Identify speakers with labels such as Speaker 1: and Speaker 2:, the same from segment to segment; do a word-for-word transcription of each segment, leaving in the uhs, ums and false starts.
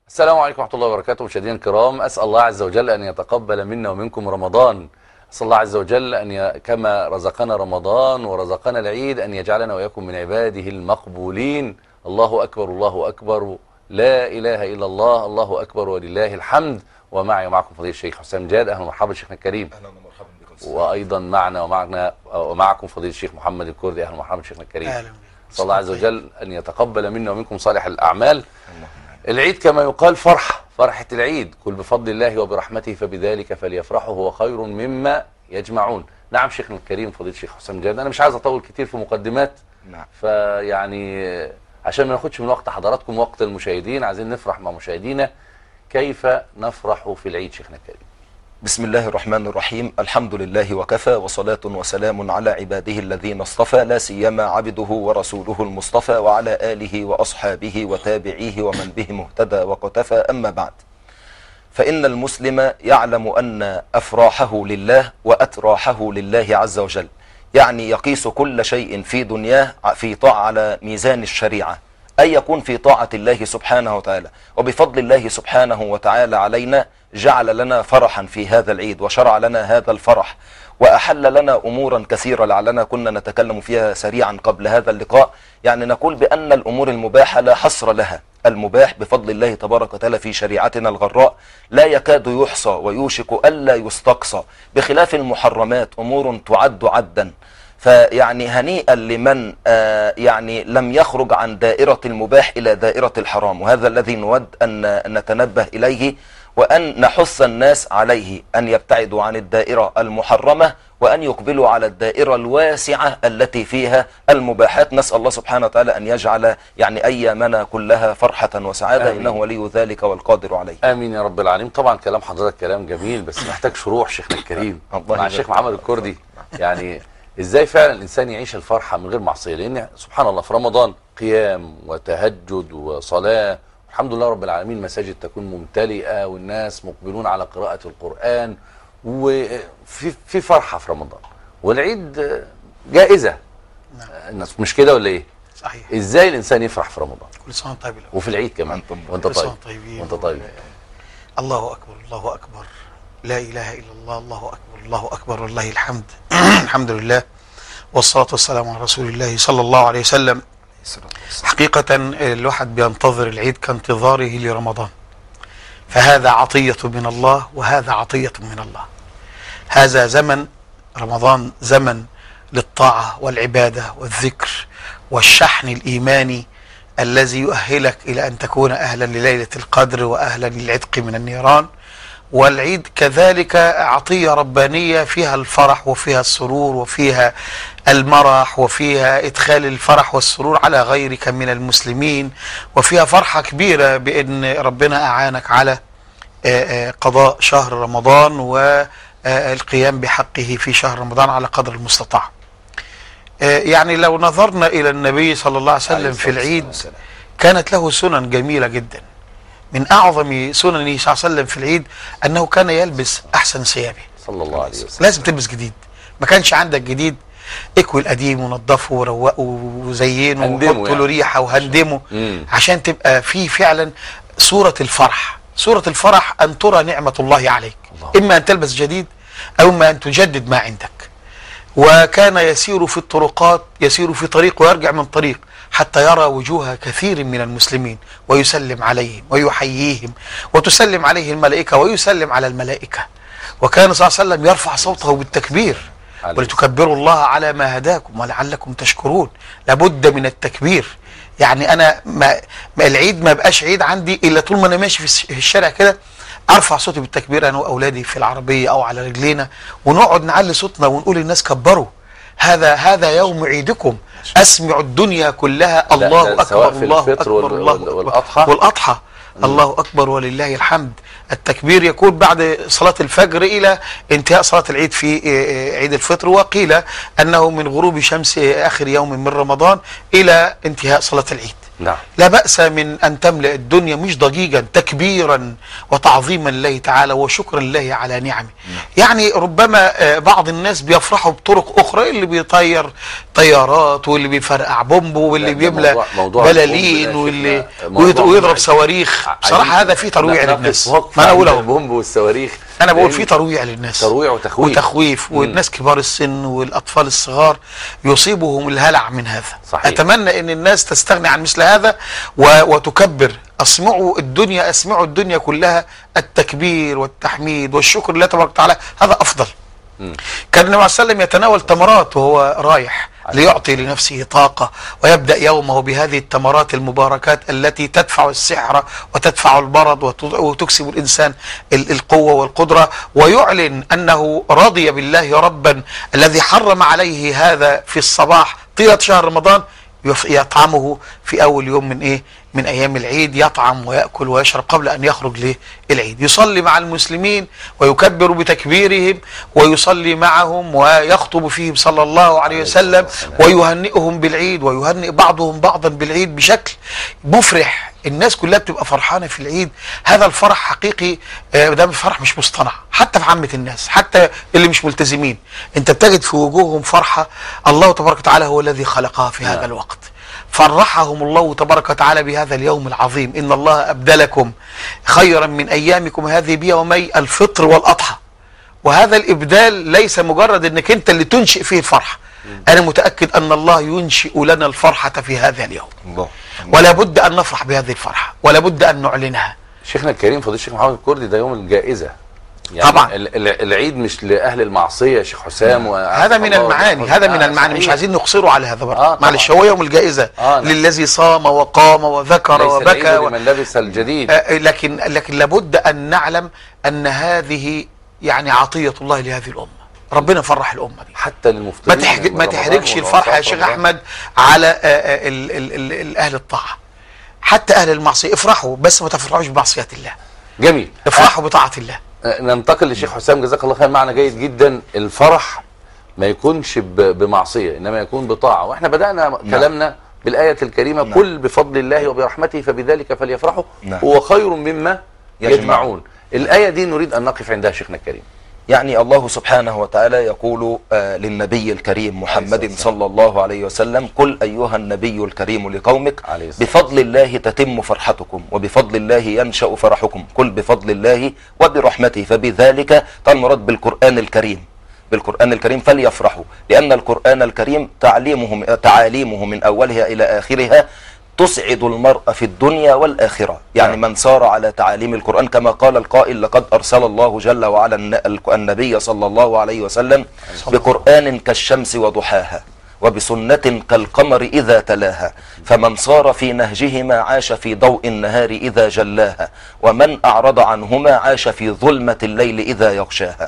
Speaker 1: السلام عليكم ورحمة الله وبركاته. مشاهدينا الكرام، أسأل الله عز وجل أن يتقبل منا ومنكم رمضان. أسأل الله عز وجل أن ي... كما رزقنا رمضان ورزقنا العيد أن يجعلنا وإياكم من عباده المقبولين. الله أكبر، الله أكبر، لا إله إلا الله، الله أكبر ولله الحمد. ومعي ومعكم فضيلة الشيخ حسام جاد. أهلا ومرحبا شيخنا الكريم.
Speaker 2: أهلا ومرحبا بكم.
Speaker 1: وأيضا معنا ومعنا ومعكم فضيلة الشيخ محمد الكردي. أهلا ومرحبا شيخنا الكريم.
Speaker 3: أهلا.
Speaker 1: أسأل الله عز وجل أن يتقبل منا ومنكم صالح الأعمال. العيد كما يقال فرحة، فرحة العيد، قل بفضل الله وبرحمته فبذلك فليفرحوا هو خير مما يجمعون. نعم شيخنا الكريم فضيلة الشيخ حسام جاد، أنا مش عايز أطول كتير في مقدمات.
Speaker 2: نعم.
Speaker 1: فيعني عشان ما ناخدش من وقت حضراتكم وقت المشاهدين، عايزين نفرح مع مشاهدينا. كيف نفرح في العيد شيخنا الكريم؟
Speaker 2: بسم الله الرحمن الرحيم. الحمد لله وكفى، وصلاة وسلام على عباده الذين اصطفى، لا سيما عبده ورسوله المصطفى، وعلى آله وأصحابه وتابعيه ومن بهم اهتدى وقتفى. أما بعد، فإن المسلم يعلم أن أفراحه لله وأتراحه لله عز وجل، يعني يقيس كل شيء في دنياه في طاعة على ميزان الشريعة، أي يكون في طاعة الله سبحانه وتعالى. وبفضل الله سبحانه وتعالى علينا جعل لنا فرحا في هذا العيد، وشرع لنا هذا الفرح، وأحل لنا أمورا كثيرة لعلنا كنا نتكلم فيها سريعا قبل هذا اللقاء. يعني نقول بأن الأمور المباحة لا حصر لها. المباح بفضل الله تبارك وتعالى في شريعتنا الغراء لا يكاد يحصى ويوشك ألا يستقصى، بخلاف المحرمات أمور تعد عدا. فيعني هنيئا لمن آه يعني لم يخرج عن دائرة المباح إلى دائرة الحرام، وهذا الذي نود أن نتنبه إليه، وأن نحث الناس عليه أن يبتعدوا عن الدائرة المحرمة وأن يقبلوا على الدائرة الواسعة التي فيها المباحات. نسأل الله سبحانه وتعالى أن يجعل يعني أيامنا كلها فرحة وسعادة. آمين. إنه ولي ذلك والقادر عليه.
Speaker 1: آمين يا رب العالمين. طبعا كلام حضرتك كلام جميل، بس محتاج شروح شيخنا الكريم مع الشيخ محمد الكردي. يعني ازاي فعلا الانسان يعيش الفرحه من غير معصيه؟ لان سبحان الله في رمضان قيام وتهجد وصلاه، الحمد لله رب العالمين، مساجد تكون ممتلئه والناس مقبلون على قراءه القران، وفي في فرحه في رمضان. والعيد جائزه. نعم. مش كده ولا ايه؟
Speaker 3: صحيح.
Speaker 1: ازاي الانسان يفرح في رمضان؟
Speaker 3: كل سنه وانت طيب.
Speaker 1: وفي العيد كمان وانت طيب. وانت طيب.
Speaker 3: الله اكبر، الله اكبر، لا اله الا الله، الله اكبر، الله اكبر ولله الحمد. الحمد لله والصلاة والسلام على رسول الله صلى الله عليه وسلم. حقيقة الواحد بينتظر العيد كانتظاره لرمضان، فهذا عطية من الله وهذا عطية من الله. هذا زمن رمضان زمن للطاعة والعبادة والذكر والشحن الإيماني الذي يؤهلك إلى أن تكون أهلا لليلة القدر وأهلا للعتق من النيران. والعيد كذلك عطية ربانية فيها الفرح وفيها السرور وفيها المرح وفيها إدخال الفرح والسرور على غيرك من المسلمين، وفيها فرحة كبيرة بأن ربنا أعانك على قضاء شهر رمضان والقيام بحقه في شهر رمضان على قدر المستطاع. يعني لو نظرنا إلى النبي صلى الله عليه وسلم في العيد كانت له سنن جميلة جدا. من أعظم سننه صلى الله عليه وسلم في العيد أنه كان يلبس أحسن ثيابه
Speaker 1: صلى الله عليه وسلم.
Speaker 3: لازم تلبس جديد، ما كانش عندك جديد اكوي القديم ونضفه وروقه وزينه وحط له ريحه وهندمه عشان تبقى فيه فعلا صورة الفرح. صورة الفرح أن ترى نعمة الله عليك، الله. إما أن تلبس جديد أو إما أن تجدد ما عندك. وكان يسير في الطرقات، يسير في طريق ويرجع من طريق حتى يرى وجوه كثير من المسلمين ويسلم عليهم ويحييهم، وتسلم عليه الملائكة ويسلم على الملائكة. وكان صلى الله عليه وسلم يرفع صوته بالتكبير، ولتكبروا الله على ما هداكم ولعلكم تشكرون. لابد من التكبير. يعني أنا ما العيد ما بقاش عيد عندي إلا طول ما أنا ماشي في الشارع كده ارفع صوتي بالتكبير انا واولادي في العربيه او على رجلينا، ونقعد نعلي صوتنا ونقول للناس كبروا، هذا هذا يوم عيدكم، اسمعوا الدنيا كلها الله اكبر، الله اكبر، الله اكبر.
Speaker 1: والاضحى
Speaker 3: والاضحى الله اكبر ولله الحمد. التكبير يكون بعد صلاه الفجر الى انتهاء صلاه العيد في عيد الفطر، وقيل انه من غروب شمس اخر يوم من رمضان الى انتهاء صلاه العيد.
Speaker 1: نعم.
Speaker 3: لا بأس من أن تملأ الدنيا مش ضجيجا، تكبيرا وتعظيما لله تعالى وشكرا لله على نعمه. يعني ربما بعض الناس بيفرحوا بطرق أخرى، اللي بيطير طيارات واللي بيفرقع بومب واللي بيملأ
Speaker 1: موضوع موضوع
Speaker 3: بلالين واللي ويضرب صواريخ. بصراحة هذا فيه ترويع للناس. ما أنا أقول أهو
Speaker 1: البومب والصواريخ،
Speaker 3: أنا بقول فيه ترويع للناس،
Speaker 1: ترويع وتخويف
Speaker 3: وتخويف والناس كبار السن والأطفال الصغار يصيبهم الهلع من هذا.
Speaker 1: صحيح.
Speaker 3: أتمنى أن الناس تستغني عن مثل هذا وتكبر. أسمعوا الدنيا، أسمعوا الدنيا كلها التكبير والتحميد والشكر لله تبارك وتعالى، هذا أفضل. م. كان النبي صلى الله عليه وسلم يتناول تمرات وهو رايح ليعطي لنفسه طاقة، ويبدأ يومه بهذه التمرات المباركات التي تدفع السحر وتدفع المرض وتكسب الإنسان القوة والقدرة، ويعلن أنه رضي بالله ربا الذي حرم عليه هذا في الصباح طيلة شهر رمضان، يطعمه في أول يوم من إيه؟ من أيام العيد، يطعم ويأكل ويشرب قبل أن يخرج للعيد، يصلي مع المسلمين ويكبر بتكبيرهم ويصلي معهم ويخطب فيهم صلى الله عليه وسلم ويهنئهم بالعيد ويهنئ بعضهم بعضا بالعيد بشكل مفرح. الناس كلها بتبقى فرحانة في العيد. هذا الفرح حقيقي، ده فرح مش مصطنع حتى في عامة الناس، حتى اللي مش ملتزمين انت بتجد في وجوههم فرحة. الله تبارك وتعالى هو الذي خلقها في هذا الوقت، فرحهم الله تبارك وتعالى بهذا اليوم العظيم. إن الله أبدلكم خيرا من أيامكم هذه بيومي الفطر والأضحى. وهذا الإبدال ليس مجرد أنك أنت اللي تنشئ فيه الفرحة، أنا متأكد أن الله ينشئ لنا الفرحة في هذا اليوم، ولا بد أن نفرح بهذه الفرحة ولا بد أن نعلنها.
Speaker 1: شيخنا الكريم فضيلة الشيخ محمد الكردي، ده يوم الجائزة يعني
Speaker 3: طبعا.
Speaker 1: العيد مش لأهل المعصية يا شيخ حسام.
Speaker 3: هذا من المعاني، هذا من المعاني، مش عايزين نقصره على هذا برضه.
Speaker 1: آه
Speaker 3: معلش، هو يوم الجائزة آه للذي صام وقام وذكر وبكى
Speaker 1: و... لمن لبس الجديد.
Speaker 3: آه لكن لكن لابد أن نعلم أن هذه يعني عطية الله لهذه الأمة. ربنا فرح الأمة دي
Speaker 1: حتى للمفترين.
Speaker 3: ما, تحج... ما تحرجش الفرحة يا شيخ أحمد على آه ال... ال... ال... ال... أهل الطاعة، حتى أهل المعصية افرحوا، بس ما تفرحوش بمعصية الله.
Speaker 1: جميل.
Speaker 3: افرحوا أه. بطاعة الله.
Speaker 1: ننتقل للشيخ حسام جزاك الله خير. معنى جيد جدا، الفرح ما يكونش بمعصية إنما يكون بطاعة. واحنا بدأنا نعم. كلامنا بالآية الكريمة نعم. قل بفضل الله وبرحمته فبذلك فليفرحوا نعم. هو خير مما يجمعون, يجمعون. الآية دي نريد أن نقف عندها شيخنا الكريم.
Speaker 2: يعني الله سبحانه وتعالى يقول آه للنبي الكريم محمد صلى الله عليه وسلم: قل أيها النبي الكريم لقومك بفضل الله تتم فرحتكم وبفضل الله ينشأ فرحكم. قل بفضل الله وبرحمته فبذلك. المراد بالقرآن الكريم، بالقرآن الكريم فليفرحوا، لأن القرآن الكريم تعليمه تعاليمه من أولها إلى آخرها تسعد المرء في الدنيا والآخرة. يعني من سار على تعاليم القرآن كما قال القائل: لقد أرسل الله جل وعلا النبي صلى الله عليه وسلم بقرآن كالشمس وضحاها وبسنة كالقمر إذا تلاها، فمن صار في نهجهما عاش في ضوء النهار إذا جلاها، ومن أعرض عنهما عاش في ظلمة الليل إذا يغشاها.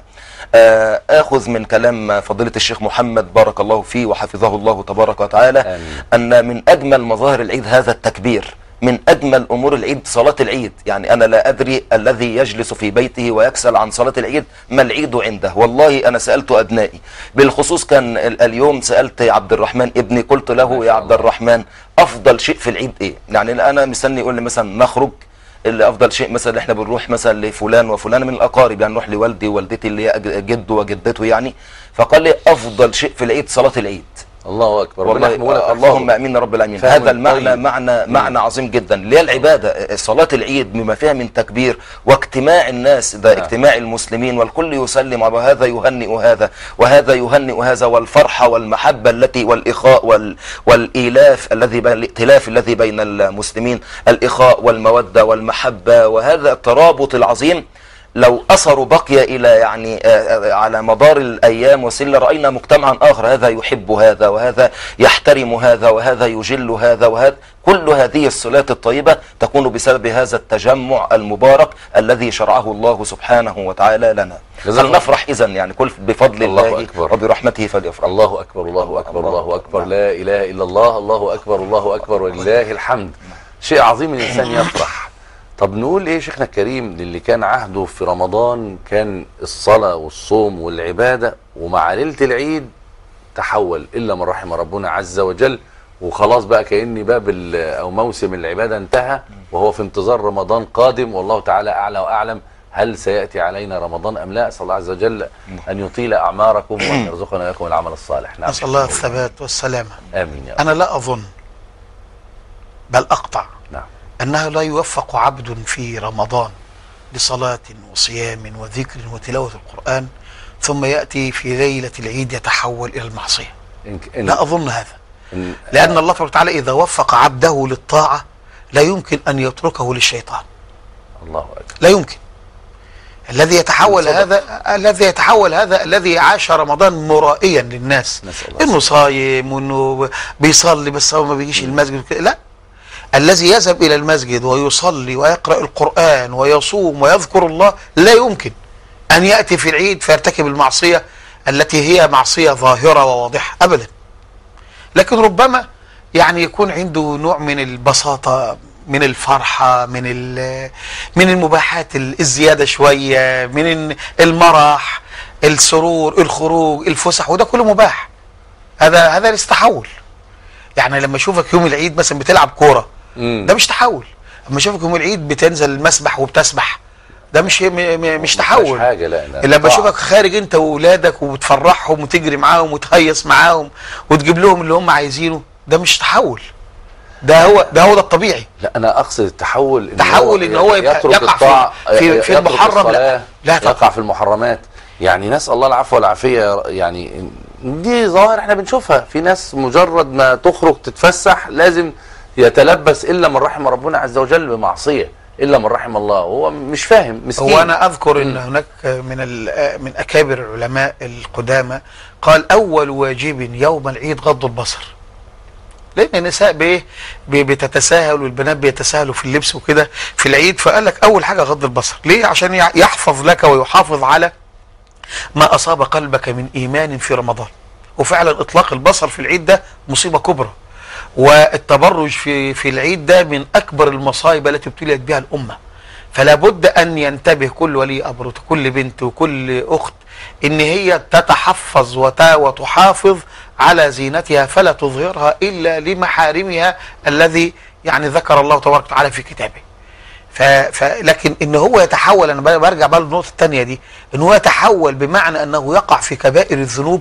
Speaker 2: آخذ من كلام فضيلة الشيخ محمد بارك الله فيه وحفظه الله تبارك وتعالى آمين. أن من أجمل مظاهر العيد هذا التكبير، من أجمل أمور العيد صلاة العيد. يعني أنا لا أدري الذي يجلس في بيته ويكسل عن صلاة العيد ما العيد عنده. والله أنا سألت أبنائي بالخصوص، كان اليوم سألت عبد الرحمن ابني، قلت له: يا عبد الرحمن أفضل شيء في العيد إيه؟ يعني أنا مستني يقول لي مثلا نخرج، اللي افضل شيء مثلا احنا بنروح مثلا لفلان وفلان من الاقارب، يعني نروح لوالدي ووالدتي اللي هي جده وجدته يعني. فقال لي افضل شيء في العيد صلاه العيد.
Speaker 1: الله اكبر.
Speaker 2: والله اللهم امين يا رب العالمين. هذا المعنى طيب. معنى معنى عظيم جدا اللي هي العباده. صلاه العيد بما فيها من تكبير واجتماع الناس، ده آه. اجتماع المسلمين والكل يسلم، وهذا يهنئ هذا وهذا يهنئ هذا، والفرحه والمحبه التي والاخاء وال والايلاف الذي بين الائتلاف الذي بين المسلمين، الاخاء والموده والمحبه، وهذا الترابط العظيم لو أثر بقي إلى يعني على مدار الأيام وسلة رأينا مجتمعا آخر، هذا يحب هذا وهذا يحترم هذا وهذا يجل هذا وهذا. كل هذه الصلات الطيبة تكون بسبب هذا التجمع المبارك الذي شرعه الله سبحانه وتعالى لنا. فلنفرح إذن، يعني كل بفضل الله, الله وبرحمته فليفرح.
Speaker 1: الله أكبر الله أكبر الله أكبر، لا إله إلا الله، الله أكبر الله أكبر ولله الحمد. شيء عظيم الإنسان يفرح. طب نقول ايه شيخنا الكريم للي كان عهده في رمضان كان الصلاة والصوم والعبادة، ومع ليلة العيد تحول إلا من رحم ربنا عز وجل وخلاص بقى كأن باب او موسم العبادة انتهى وهو في انتظار رمضان قادم، والله تعالى اعلى واعلم هل سيأتي علينا رمضان ام لا. اسال الله عز وجل ان يطيل اعماركم وان يرزقنا واياكم العمل الصالح.
Speaker 3: نعم. نسال الله الثبات والسلامة.
Speaker 1: امين يا رب.
Speaker 3: انا لا اظن بل اقطع
Speaker 1: نعم
Speaker 3: انه لا يوفق عبد في رمضان لصلاة وصيام وذكر وتلاوة القرآن ثم يأتي في ليلة العيد يتحول إلى المعصية.
Speaker 1: إن إن
Speaker 3: لا أظن هذا،
Speaker 1: إن
Speaker 3: لأن الله تبارك وتعالى إذا وفق عبده للطاعة لا يمكن أن يتركه للشيطان.
Speaker 1: الله أكبر.
Speaker 3: لا يمكن. الذي يتحول هذا الذي يتحول هذا الذي عاش رمضان مرائيا للناس إنه صايم وإنه بيصلي بس هو ما بيجيش المسجد. لا، الذي يذهب إلى المسجد ويصلي ويقرأ القرآن ويصوم ويذكر الله لا يمكن أن يأتي في العيد فيرتكب المعصية التي هي معصية ظاهرة وواضحة أبدا. لكن ربما يعني يكون عنده نوع من البساطة، من الفرحة، من من المباحات الزيادة شوية، من المرح، السرور، الخروج، الفسح، وده كله مباح. هذا هذا ليس تحول. يعني لما اشوفك يوم العيد مثلا بتلعب كورة ده مش تحول. لما اشوفك يوم العيد بتنزل المسبح وبتسبح ده مش مش تحول.
Speaker 1: حاجة. لا لا.
Speaker 3: لما اشوفك خارج انت واولادك وبتفرحهم وتجري معاهم وتهيص معاهم وتجيب لهم اللي هم عايزينه ده مش تحول. ده هو ده هو ده الطبيعي.
Speaker 1: لا انا اقصد التحول
Speaker 3: إن تحول ان هو يبقى يقع في في, في المحرم. لا لا طبعا.
Speaker 1: يقع في المحرمات. يعني نسأل الله العفو والعافية. يعني دي ظواهر احنا بنشوفها في ناس مجرد ما تخرج تتفسح لازم يتلبس الا من رحم ربنا عز وجل بمعصية، الا من رحم الله، هو مش فاهم مسكين.
Speaker 3: هو انا اذكر ان هناك من من اكابر العلماء القدامى قال اول واجب يوم العيد غض البصر، لان النساء بايه بتتساهل والبنات بيتساهلوا في اللبس وكده في العيد، فقال لك اول حاجة غض البصر. ليه؟ عشان يحفظ لك ويحافظ على ما أصاب قلبك من إيمان في رمضان. وفعلا إطلاق البصر في العيد ده مصيبة كبرى، والتبرج في في العيد ده من أكبر المصائب التي ابتليت بها الأمة. فلا بد أن ينتبه كل ولي أمر وكل بنت وكل أخت إن هي تتحفظ وتحافظ على زينتها فلا تظهرها إلا لمحارمها الذي يعني ذكر الله تبارك وتعالى في كتابه. ف... ف... لكن ان هو يتحول، انا برجع بقى للنقطه الثانيه دي، ان هو يتحول بمعنى انه يقع في كبائر الذنوب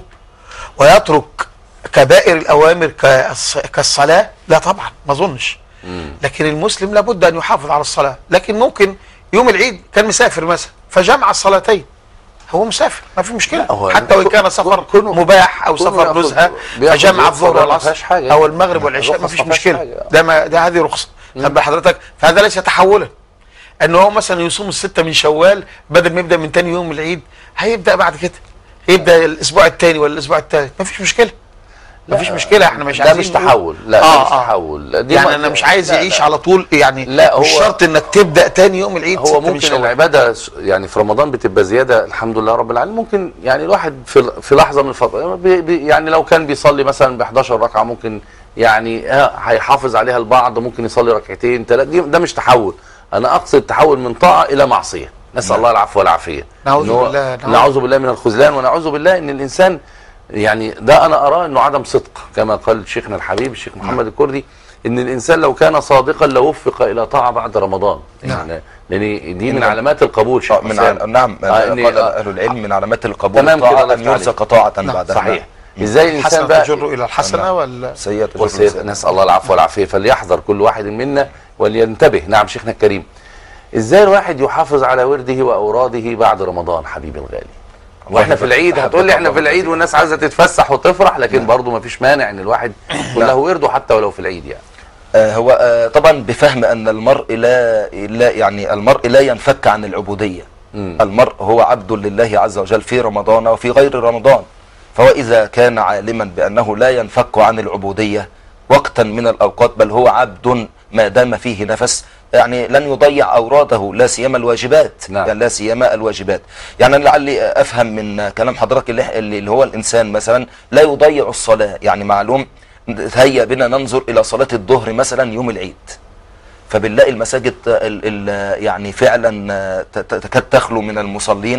Speaker 3: ويترك كبائر الاوامر كالص... كالصلاه، لا طبعا ما اظنش. لكن المسلم لابد ان يحافظ على الصلاه. لكن ممكن يوم العيد كان مسافر مثلا فجمع الصلاتين، هو مسافر ما في مشكله حتى وان كان سفر مباح او سفر نزهه فجمع الظهر والعصر او المغرب والعشاء ما فيش مشكله. ده ما ده هذه رخصه. خد حضرتك، فهذا ليس تحولا. ان هو مثلا يصوم الستة من شوال بدل ما يبدا من تاني يوم العيد هيبدا بعد كده يبدا الاسبوع الثاني ولا الاسبوع الثالث، ما فيش مشكله. ما فيش مشكله. احنا مش عايزين
Speaker 1: ده مش تحول. لا
Speaker 3: آه
Speaker 1: ده مش
Speaker 3: آه.
Speaker 1: تحول. دي
Speaker 3: يعني انا مش عايز
Speaker 1: لا
Speaker 3: يعيش
Speaker 1: لا.
Speaker 3: على طول يعني.
Speaker 1: لا
Speaker 3: مش شرط انك تبدا تاني يوم العيد.
Speaker 1: هو ممكن العباده يعني في رمضان بتبقى زياده الحمد لله رب العالمين. ممكن يعني الواحد في في لحظه من الفتره يعني لو كان بيصلي مثلا ب احداشر ركعه ممكن يعني هيحافظ عليها البعض، ممكن يصلي ركعتين ثلاثه. ده مش تحول. انا اقصد تحول من طاعه الى معصيه. نسال نعم. الله العفو والعافيه.
Speaker 3: نعوذ بالله.
Speaker 1: نعوذ بالله من الخذلان ونعوذ بالله ان الانسان يعني ده انا اراه انه عدم صدق كما قال شيخنا الحبيب الشيخ محمد الكردي، ان الانسان لو كان صادقا لوفق الى طاعه بعد رمضان.
Speaker 3: نعم.
Speaker 1: يعني لان دي من علامات القبول شيخ
Speaker 2: من ع... نعم
Speaker 1: آه
Speaker 2: قال اهل العلم من علامات القبول
Speaker 1: الطاعه
Speaker 2: ان يرزق طاعه
Speaker 1: نعم.
Speaker 2: بعدها.
Speaker 1: صحيح. ازاي الانسان بقى
Speaker 3: تجر الى الحسنه ولا
Speaker 2: سيئه؟
Speaker 1: نسال الله العفو والعافيه. فليحذر كل واحد منا ولينتبه. نعم شيخنا الكريم. ازاي الواحد يحافظ على ورده واوراده بعد رمضان حبيبي الغالي؟ واحنا في العيد هتقول لي احنا في العيد والناس عايزه تتفسح وتفرح، لكن برضه ما فيش مانع ان الواحد يكون له ورده حتى ولو في العيد يعني.
Speaker 2: آه هو آه طبعا بفهم ان المرء لا, لا يعني المرء لا ينفك عن العبوديه. م. المرء هو عبد لله عز وجل في رمضان وفي غير رمضان. فهو اذا كان عالما بانه لا ينفك عن العبوديه وقتا من الاوقات بل هو عبد ما دام فيه نفس، يعني لن يضيع اوراده لا سيما الواجبات.
Speaker 1: نعم.
Speaker 2: يعني لا سيما الواجبات. يعني لعلي افهم من كلام حضرتك اللي, اللي هو الانسان مثلا لا يضيع الصلاه. يعني معلوم هيا بنا ننظر الى صلاه الظهر مثلا يوم العيد، فبنلاقي المساجد ال ال يعني فعلا تكاد تخلو من المصلين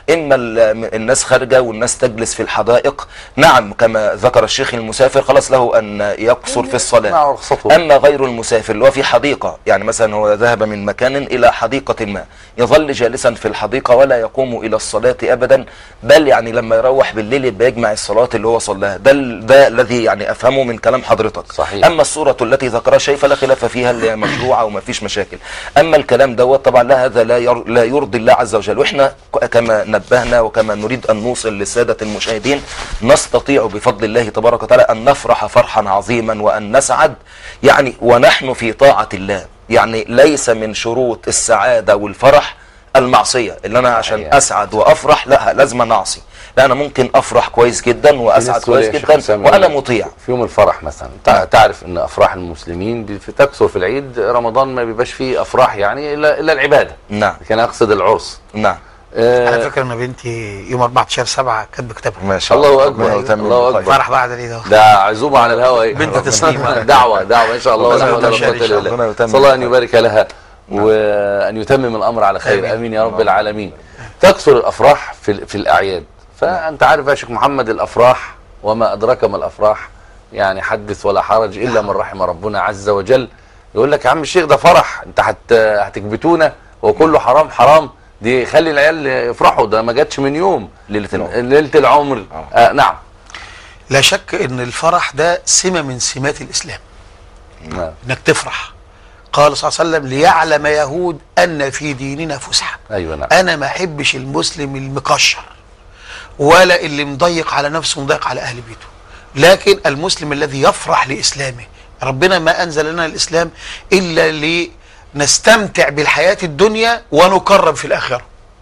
Speaker 2: اما الناس خارجه والناس تجلس في الحدائق، نعم كما ذكر الشيخ المسافر خلاص له ان يقصر في الصلاه. اما غير المسافر اللي هو في حديقه، يعني مثلا هو ذهب من مكان الى حديقه ما، يظل جالسا في الحديقه ولا يقوم الى الصلاه ابدا، بل يعني لما يروح بالليل يبقى يجمع الصلاه اللي هو صلاها. ده ده الذي يعني افهمه من كلام حضرتك.
Speaker 1: صحيح.
Speaker 2: اما الصوره التي ذكرها شيء فلا خلاف فيها اللي هي مشروعه وما فيش مشاكل. اما الكلام دوت طبعا لا، هذا لا لا يرضي الله عز وجل. واحنا كما نبهنا وكما نريد ان نوصل للساده المشاهدين، نستطيع بفضل الله تبارك وتعالى ان نفرح فرحا عظيما وان نسعد يعني ونحن في طاعه الله. يعني ليس من شروط السعاده والفرح المعصيه، اللي انا عشان اسعد وافرح لا لازم نعصي. لا، انا ممكن افرح كويس جدا واسعد كويس جدا وانا مطيع.
Speaker 1: في يوم الفرح مثلا تعرف ان افراح المسلمين بتكثر في العيد، رمضان ما بيبقاش فيه افراح يعني الا الا العباده.
Speaker 2: نعم.
Speaker 1: كان اقصد العرس.
Speaker 2: نعم.
Speaker 3: آه على فكره ان بنتي يوم أربعتاشر سبعة كانت بكتابها.
Speaker 2: ما شاء الله.
Speaker 1: الله اكبر. الله اكبر.
Speaker 3: فرح بعد العيد اهو.
Speaker 1: ده عزومه على الهواء.
Speaker 3: بنت تسليم.
Speaker 1: دعوه دعوه ان شاء الله ولا حول ولا قوه الا بالله. صلى الله ان يبارك لها وان يتمم الامر على خير. امين يا رب العالمين. تكثر الافراح في في الاعياد. فانت عارف يا شيخ محمد الافراح وما ادراك ما الافراح، يعني حدث ولا حرج الا من رحم ربنا عز وجل. يقول لك يا عم الشيخ ده فرح، انت هت هتكبتونا وكله حرام حرام، دي خلي العيال يفرحوا، ده ما جاتش من يوم ليله العمر. ليله العمر. آه نعم.
Speaker 3: لا شك ان الفرح ده سمه من سمات الاسلام.
Speaker 1: نعم.
Speaker 3: انك تفرح. قال صلى الله عليه وسلم: ليعلم يهود ان في ديننا فسحه.
Speaker 1: ايوه نعم.
Speaker 3: انا ما احبش المسلم المكشر ولا اللي مضيق على نفسه ومضيق على اهل بيته، لكن المسلم الذي يفرح لاسلامه. ربنا ما انزل لنا الاسلام الا لنستمتع بالحياه الدنيا ونكرم في الاخره.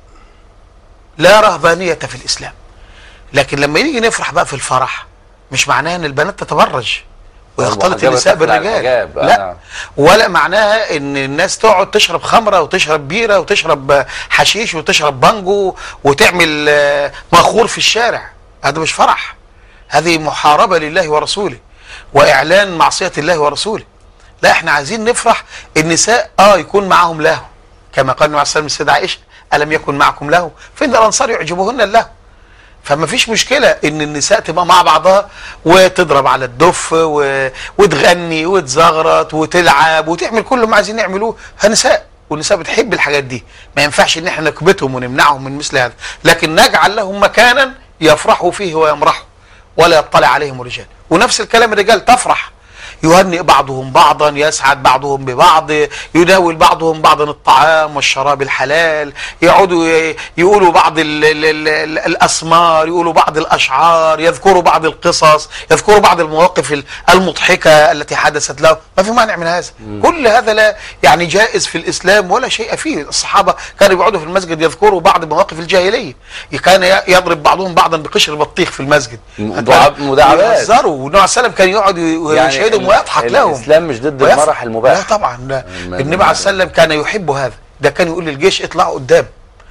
Speaker 3: لا رهبانيه في الاسلام. لكن لما يجي نفرح بقى في الفرح، مش معناها ان البنات تتبرج ويختلط النساء بالرجال، لا، ولا معناها ان الناس تقعد تشرب خمره وتشرب بيره وتشرب حشيش وتشرب بانجو وتعمل مخور في الشارع. هذا مش فرح، هذه محاربه لله ورسوله واعلان معصيه الله ورسوله. لا، احنا عايزين نفرح. النساء اه يكون معهم لهو، كما قال النبي عليه الصلاه والسلام للسيده عائشه: الم يكن معكم لهو فان الانصار يعجبهن اللهو. فما فيش مشكلة ان النساء تبقى مع بعضها وتضرب على الدف و... وتغني وتزغرط وتلعب وتعمل كل ما عايزين يعملوه. هنساء، والنساء بتحب الحاجات دي. ما ينفعش ان احنا نكبتهم ونمنعهم من مثل هذا، لكن نجعل لهم مكانا يفرحوا فيه ويمرحوا ولا يطلع عليهم الرجال. ونفس الكلام الرجال تفرح، يهنئ بعضهم بعضا، يسعد بعضهم ببعض، يناول بعضهم بعضا الطعام والشراب الحلال، يقعدوا يقولوا بعض ال ال ال ال الأسمار، يقولوا بعض الأشعار، يذكروا بعض القصص، يذكروا بعض المواقف المضحكة التي حدثت له. ما في مانع من هذا. مم. كل هذا لا يعني جائز في الإسلام ولا شيء فيه. الصحابة كانوا يقعدوا في المسجد يذكروا بعض مواقف الجاهلية، كان يضرب بعضهم بعضا بقشر بطيخ في المسجد،
Speaker 1: مداعبات،
Speaker 3: يهزروا. والنبي عليه السلام كان يقعد ويشهدهم ويضحك لهم.
Speaker 1: الاسلام مش ضد المرح المباح.
Speaker 3: لا طبعا، لا. النبي عليه السلام كان يحب هذا. ده كان يقول للجيش: اطلعوا قدام،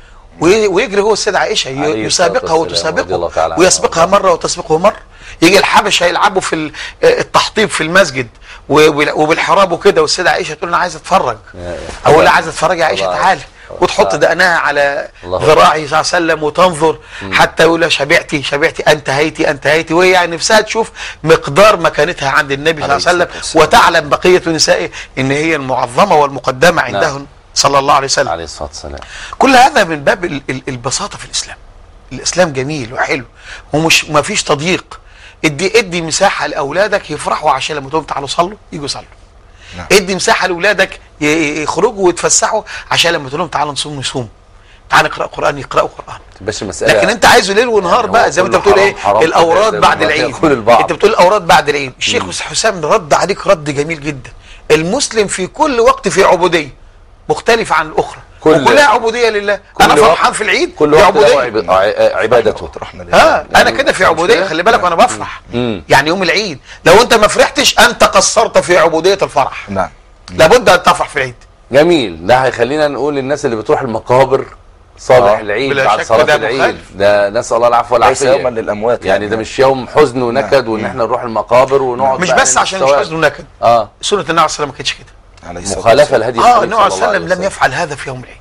Speaker 3: ويجري هو السيده عائشه يسابقها وتسابقه ويسبقها مره وتسبقه مره. يجي الحبشه يلعبوا في التحطيب في المسجد وبالحراب وكده، والسيده عائشه تقول: انا عايزه اتفرج. اقول لها: عايزه اتفرج يا عائشه، تعالي. وتحط دقنها على ذراعه صلى الله عليه وسلم وتنظر حتى يقول لها: شبعتي شبعتي انتهيتي انتهيتي. وهي يعني نفسها تشوف مقدار مكانتها عند النبي صلى الله عليه وسلم، وتعلم بقيه نسائه ان هي المعظمه والمقدمه عندهم صلى الله عليه وسلم
Speaker 1: عليه الصلاه والسلام.
Speaker 3: كل هذا من باب البساطه في الاسلام. الاسلام جميل وحلو ومش ما فيش تضييق. ادي ادي مساحه لاولادك يفرحوا، عشان لما تقوم تعالوا صلوا يجوا يصلوا. نعم. ادي مساحه لاولادك يخرجوا ويتفسحوا، عشان لما تقول لهم تعالوا نصوم نصوم، تعالوا نقرا قران يقراوا قران.
Speaker 1: بس المساله
Speaker 3: لكن انت عايزه ليل ونهار يعني بقى زي ما انت بتقول ايه الاوراد بعد العيد. انت بتقول الاوراد بعد العيد. الشيخ حسام رد عليك رد جميل جدا. المسلم في كل وقت في عبوديه مختلفه عن الاخرى، كل وكلها عبوديه لله. انا فرحان في العيد،
Speaker 1: كل
Speaker 3: في
Speaker 1: عبوديه عبادته.
Speaker 3: ها انا كده في عبوديه، خلي بالك وانا بفرح. مم. يعني يوم العيد لو انت ما فرحتش انت قصرت في عبوديه الفرح.
Speaker 2: نعم.
Speaker 3: لابد ان تفرح في العيد.
Speaker 1: جميل. ده هيخلينا نقول للناس اللي بتروح المقابر صباح العيد بعد صلاه العيد، ده نسال الله العفو والعافيه.
Speaker 2: ليس يوما للاموات
Speaker 1: يعني, يعني ده مش يوم حزن ونكد وان احنا نروح المقابر ونقعد.
Speaker 3: مش بس عشان مش حزن ونكد. اه سنه النبي عليه الصلاه والسلام ما كانتش كده.
Speaker 1: مخالفه لهدي
Speaker 3: اه النبي عليه الصلاه والسلام لم يفعل هذا في يوم العيد.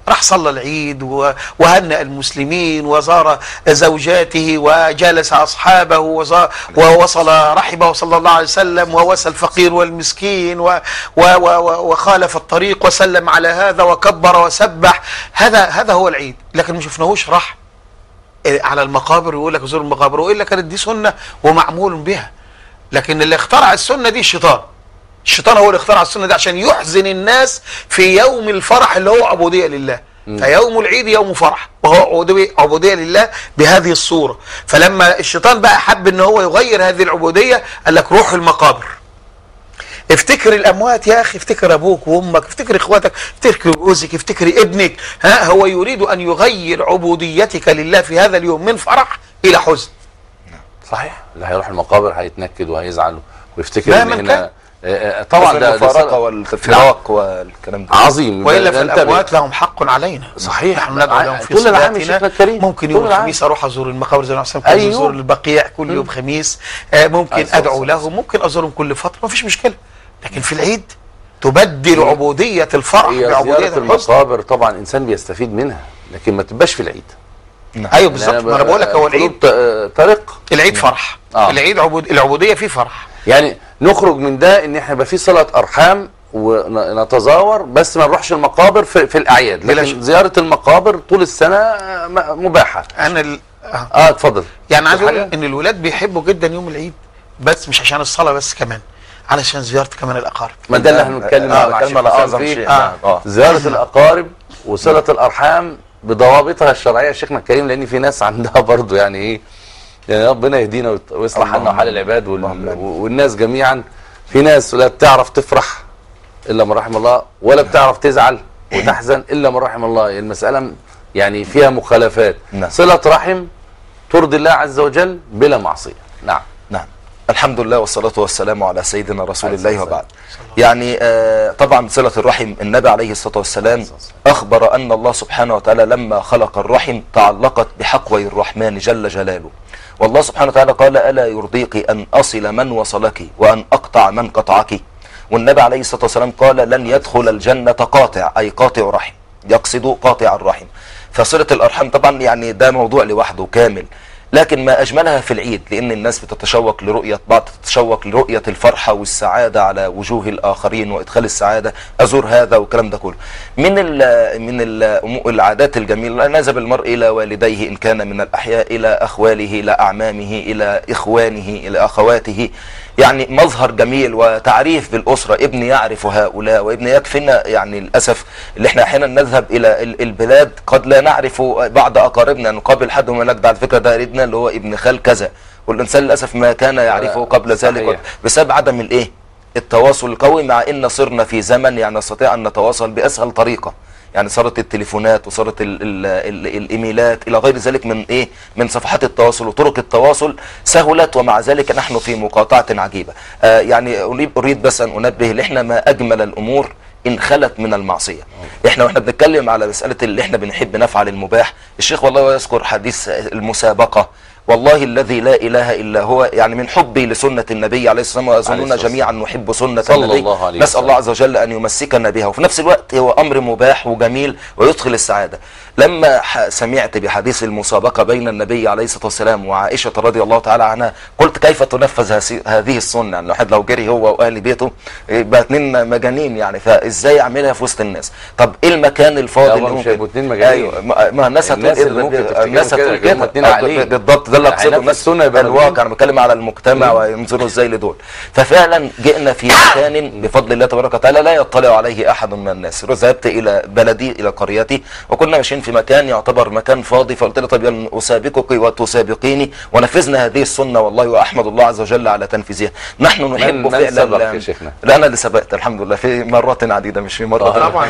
Speaker 3: راح صلى العيد وهنأ المسلمين وزار زوجاته وجالس أصحابه ووصل رحبه صلى الله عليه وسلم ووصل الفقير والمسكين و و و وخالف الطريق وسلم على هذا وكبر وسبح. هذا هذا هو العيد. لكن ما شفناهوش راح على المقابر ويقول لك زور المقابر، وإلا كانت دي سنة ومعمول بها. لكن اللي اخترع السنة دي الشيطان. الشيطان هو اللي اخترع السنة دي عشان يحزن الناس في يوم الفرح اللي هو عبودية لله. م. فيوم العيد يوم فرح وهو عبودية لله بهذه الصورة. فلما الشيطان بقى حب ان هو يغير هذه العبودية قال لك روح المقابر، افتكر الاموات يا اخي، افتكر ابوك وامك، افتكر اخواتك، افتكر جوزك، افتكر ابنك. ها هو يريد ان يغير عبوديتك لله في هذا اليوم من فرح الى حزن.
Speaker 1: صحيح. اللي هيروح المقابر هيتنكد وهيزعل ويفتكر ان هنا
Speaker 2: آه طبعا ده الفرقه والفراق والكلام ده
Speaker 1: عظيم.
Speaker 3: والا فالاموات لهم حق علينا.
Speaker 1: صحيح.
Speaker 3: نحن ندعو لهم في
Speaker 1: طول العام شيخنا الكريم.
Speaker 3: ممكن يوم الخميس اروح ازور المقابر زي ما حسن كنت
Speaker 1: أيوه.
Speaker 3: ازور البقيع كل يوم خميس. آه ممكن ادعو لهم، ممكن ازورهم كل فتره، ما فيش مشكله. لكن في العيد تبدل عبوديه الفرح بعبوديه
Speaker 1: المقابر. طبعا انسان بيستفيد منها، لكن ما تبقاش في العيد.
Speaker 3: ايوه بالظبط. ما انا بقول لك هو العيد
Speaker 1: طريق
Speaker 3: العيد فرح. آه. العيد عبود العبوديه فيه فرح.
Speaker 1: يعني نخرج من ده ان احنا يبقى في صله ارحام ونتزاور، بس ما نروحش المقابر في, في الاعياد. لكن زياره المقابر طول السنه مباحه.
Speaker 3: انا ال... اه,
Speaker 1: آه اتفضل.
Speaker 3: يعني عايز اقول ان الولاد بيحبوا جدا يوم العيد، بس مش عشان الصلاه بس، كمان علشان زياره كمان الاقارب.
Speaker 1: ما ده اللي احنا بنتكلم
Speaker 2: آه مع الكلمه الاعظم شيء.
Speaker 1: آه. آه. زياره الاقارب وصله الارحام بضوابطها الشرعيه شيخنا الكريم، لان في ناس عندها برضو يعني ايه، يعني ربنا يهدينا ويصلح حالنا وحال العباد والناس جميعا. في ناس لا بتعرف تفرح الا من رحم الله، ولا بتعرف تزعل وتحزن الا من رحم الله. المساله يعني فيها مخالفات. صله رحم ترضي الله عز وجل بلا معصيه. نعم
Speaker 2: نعم. الحمد لله والصلاة والسلام على سيدنا رسول الله وبعد. يعني آه طبعا صلة الرحم، النبي عليه الصلاة والسلام أخبر أن الله سبحانه وتعالى لما خلق الرحم تعلقت بحقوي الرحمن جل جلاله. والله سبحانه وتعالى قال ألا يرضيك أن أصل من وصلك وأن أقطع من قطعك. والنبي عليه الصلاة والسلام قال لن يدخل الجنة قاطع، أي قاطع رحم، يقصد قاطع الرحم. فصلة الأرحام طبعا يعني ده موضوع لوحده كامل، لكن ما أجملها في العيد، لأن الناس بتتشوق لرؤية بعض، تتشوق لرؤية الفرحة والسعادة على وجوه الآخرين وإدخال السعادة، أزور هذا والكلام ده كله. من ال من ال العادات الجميلة نذهب المرء إلى والديه إن كان من الأحياء، إلى أخواله، إلى أعمامه، إلى إخوانه، إلى أخواته. يعني مظهر جميل وتعريف بالأسرة. ابن يعرف هؤلاء وابن يكفينا. يعني للأسف اللي احنا أحيانا نذهب إلى البلاد قد لا نعرف بعض أقاربنا، نقابل حد وما نجد على فكرة ده ابننا اللي هو ابن خال كذا، والإنسان للأسف ما كان يعرفه قبل ذلك بسبب عدم الإيه؟ التواصل القوي. مع إن صرنا في زمن يعني نستطيع أن نتواصل بأسهل طريقة، يعني صارت التليفونات وصارت ال ال ال الايميلات الى غير ذلك من ايه من صفحات التواصل وطرق التواصل سهلت، ومع ذلك نحن في مقاطعه عجيبه. آه يعني اريد بس ان انبه ان احنا ما اجمل الامور ان خلت من المعصيه. احنا واحنا بنتكلم على مساله اللي احنا بنحب نفعل المباح، الشيخ والله يذكر حديث المسابقه، والله الذي لا اله الا هو، يعني من حبي لسنه النبي عليه الصلاه والسلام، واظننا جميعا نحب سنه النبي، نسال الله عز وجل ان يمسكنا بها، وفي نفس الوقت هو امر مباح وجميل ويدخل السعاده. لما سمعت بحديث المسابقه بين النبي عليه الصلاه والسلام وعائشه رضي الله تعالى عنها، قلت كيف تنفذ هذه السنه؟ يعني الواحد لو جري هو واهل بيته يبقى اتنين مجانين، يعني فازاي اعملها في وسط الناس؟ طب ايه المكان الفاضي اللي ممكن
Speaker 1: يبقوا اتنين مجانين؟
Speaker 2: ايوه ما الناس هتقول الناس هتقول كده بالضبط، ده اللي اقصده. بس الواقع انا بتكلم على المجتمع وينظروا ازاي لدول. ففعلا جئنا في مكان بفضل الله تبارك وتعالى لا يطلع عليه احد من الناس. ذهبت الى بلدي الى قريتي وكنا ماشيين في مكان يعتبر مكان فاضي، فقلت له طب اسابقك وتسابقيني، ونفذنا هذه السنه والله واحمد الله عز وجل على تنفيذها. نحن نحب فعلا. لا انا اللي سبقت الحمد لله في مرات عديده مش في مره
Speaker 3: طبعا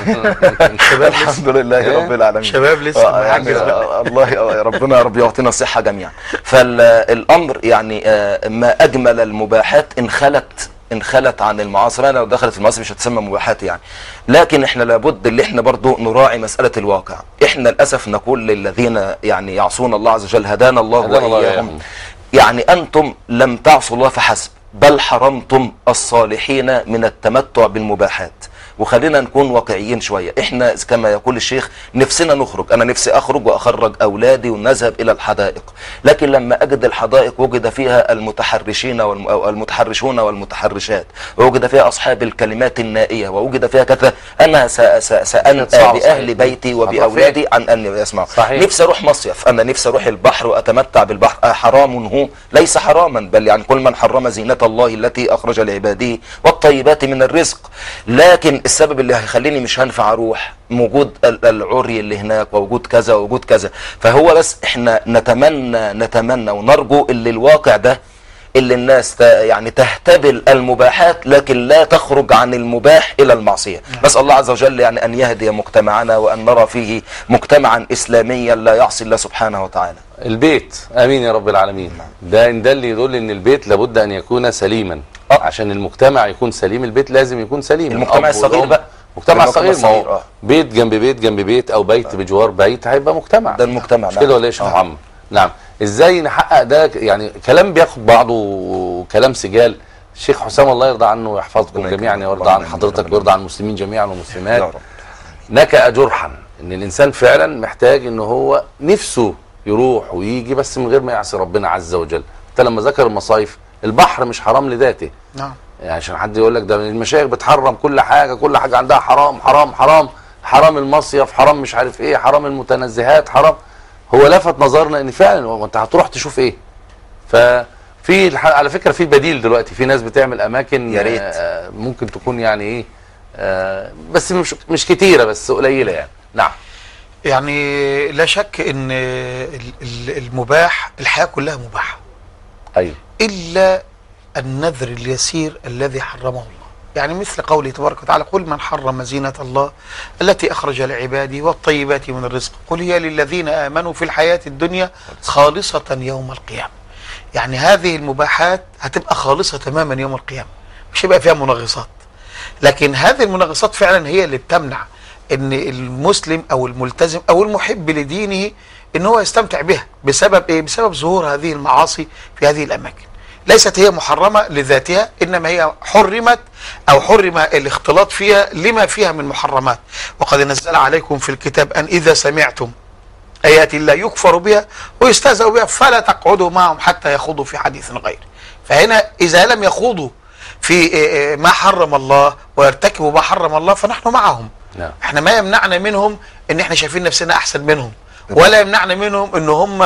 Speaker 3: يعني
Speaker 2: الحمد لله رب العالمين.
Speaker 3: شباب لسه
Speaker 2: يعني الله ربنا رب يعطينا الصحه جميعا. فالامر يعني ما اجمل المباحات ان خلت ان خلت عن المعاصي. انا لو دخلت في المعاصي مش هتسمى مباحات يعني، لكن احنا لابد اللي احنا برضو نراعي مساله الواقع. احنا للاسف نقول للذين يعني يعصون الله عز وجل هدانا الله واياهم، يعني انتم لم تعصوا الله فحسب، بل حرمتم الصالحين من التمتع بالمباحات. وخلينا نكون واقعيين شويه. احنا كما يقول الشيخ نفسنا نخرج، انا نفسي اخرج واخرج اولادي ونذهب الى الحدائق، لكن لما اجد الحدائق وجد فيها المتحرشين والمتحرشون والمتحرشات، ووجد فيها اصحاب الكلمات النائيه، ووجد فيها كذا، انا سأنأى باهل بيتي وباولادي عن ان يسمعوا. نفسي اروح مصيف، انا نفسي اروح البحر واتمتع بالبحر، حرام هو؟ ليس حراما، بل يعني كل من حرم زينة الله التي اخرج لعباده والطيبات من الرزق. لكن السبب اللي هيخليني مش هنفع اروح وجود العري اللي هناك، ووجود كذا ووجود كذا. فهو بس احنا نتمنى نتمنى ونرجو اللي الواقع ده اللي الناس يعني تهتبل المباحات لكن لا تخرج عن المباح الى المعصيه. بس الله عز وجل يعني ان يهدي مجتمعنا وان نرى فيه مجتمعا اسلاميا لا يعصي الله سبحانه وتعالى.
Speaker 1: البيت امين يا رب العالمين. ده ان ده اللي يدل ان البيت لابد ان يكون سليما. أه. عشان المجتمع يكون سليم البيت لازم يكون سليم.
Speaker 2: المجتمع الصغير بقى،
Speaker 1: مجتمع صغير، ما هو بيت جنب بيت جنب بيت او بيت أه. بجوار بيت هيبقى مجتمع.
Speaker 2: ده المجتمع
Speaker 1: مش كده ولا ايه يا شيخ محمد؟ نعم. ازاي نحقق ده؟ يعني كلام بياخد بعضه وكلام سجال. الشيخ حسام الله يرضى عنه ويحفظكم جميعا ويرضى عن حضرتك ويرضى عن المسلمين جميعا والمسلمات. نكأ جرحا ان الانسان فعلا محتاج ان هو نفسه يروح ويجي بس من غير ما يعصي ربنا عز وجل. انت لما ذكر المصايف، البحر مش حرام لذاته.
Speaker 3: نعم.
Speaker 1: يعني عشان حد يقول لك ده المشايخ بتحرم كل حاجه، كل حاجه عندها حرام حرام حرام، حرام المصيف، حرام مش عارف ايه، حرام المتنزهات، حرام. هو لفت نظرنا ان فعلا وانت هتروح تشوف ايه. ففي على فكره في بديل دلوقتي، في ناس بتعمل اماكن
Speaker 2: يا ريت
Speaker 1: آه ممكن تكون يعني ايه آه بس مش مش كتيره، بس قليله يعني. نعم.
Speaker 3: يعني لا شك ان المباح، الحياه كلها مباحه.
Speaker 1: ايوه.
Speaker 3: الا النذر اليسير الذي حرمه الله. يعني مثل قوله تبارك وتعالى: قل من حرم زينة الله التي أخرج لعباده والطيبات من الرزق قل هي للذين آمنوا في الحياة الدنيا خالصة يوم القيامة. يعني هذه المباحات هتبقى خالصة تماما يوم القيامة، مش هيبقى فيها منغصات. لكن هذه المنغصات فعلا هي اللي بتمنع ان المسلم او الملتزم او المحب لدينه ان هو يستمتع بها. بسبب ايه؟ بسبب ظهور هذه المعاصي في هذه الاماكن. ليست هي محرمة لذاتها، إنما هي حرمت أو حرم الاختلاط فيها لما فيها من محرمات. وقد نزل عليكم في الكتاب أن إذا سمعتم آيات الله يكفر بها ويستهزأ بها فلا تقعدوا معهم حتى يخوضوا في حديث غيره. فهنا إذا لم يخوضوا في ما حرم الله ويرتكبوا ما حرم الله فنحن معهم.
Speaker 1: نعم.
Speaker 3: احنا ما يمنعنا منهم ان احنا شايفين نفسنا احسن منهم، ولا يمنعنا منهم ان هم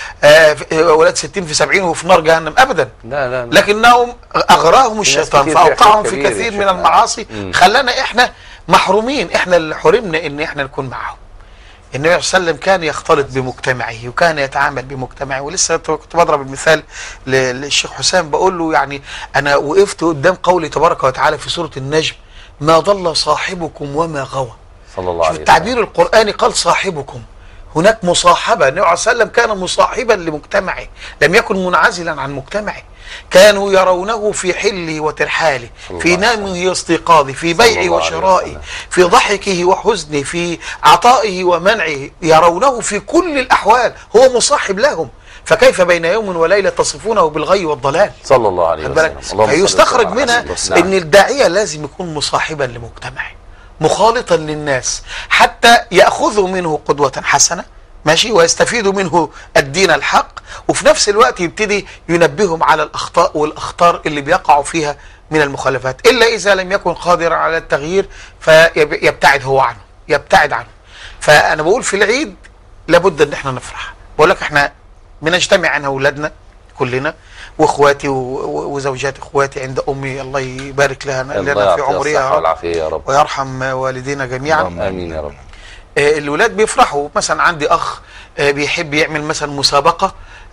Speaker 3: ولاد ستين في سبعين وفي نار جهنم ابدا.
Speaker 1: لا لا لا.
Speaker 3: لكنهم اغراهم الشيطان فاوقعهم في كثير من المعاصي خلانا احنا محرومين. احنا اللي حرمنا ان احنا نكون معهم. النبي صلى الله عليه وسلم كان يختلط بمجتمعه وكان يتعامل بمجتمعه. ولسه كنت بضرب المثال للشيخ حسام بقول له يعني انا وقفت قدام قوله تبارك وتعالى في سورة النجم: ما ضل صاحبكم وما غوى.
Speaker 1: صلى الله عليه وسلم.
Speaker 3: التعبير القرآني قال صاحبكم. هناك مصاحبة. النبي عليه الصلاة والسلام كان مصاحبا لمجتمعه، لم يكن منعزلا عن مجتمعه. كانوا يرونه في حله وترحاله، في نامه واستيقاظه، في بيعه وشرائه، في ضحكه وحزنه، في عطائه ومنعه، يرونه في كل الأحوال. هو مصاحب لهم. فكيف بين يوم وليلة تصفونه بالغي والضلال؟
Speaker 1: صلى الله عليه وسلم.
Speaker 3: فيستخرج منها ان الداعية لازم يكون مصاحبا لمجتمعه، مخالطا للناس، حتى يأخذوا منه قدوة حسنة، ماشي، ويستفيدوا منه الدين الحق، وفي نفس الوقت يبتدي ينبههم على الأخطاء والأخطار اللي بيقعوا فيها من المخالفات. إلا إذا لم يكن قادرا على التغيير فيبتعد هو عنه، يبتعد عنه. فأنا بقول في العيد لابد ان احنا نفرح. بقول لك احنا بنجتمع انا واولادنا كلنا واخواتي وزوجات اخواتي عند امي، الله يبارك لها لنا في عمرها
Speaker 1: يا رب
Speaker 3: ويرحم والدينا جميعا.
Speaker 1: امين يا رب.
Speaker 3: الولاد بيفرحوا. مثلا عندي اخ بيحب يعمل مثلا مسابقه،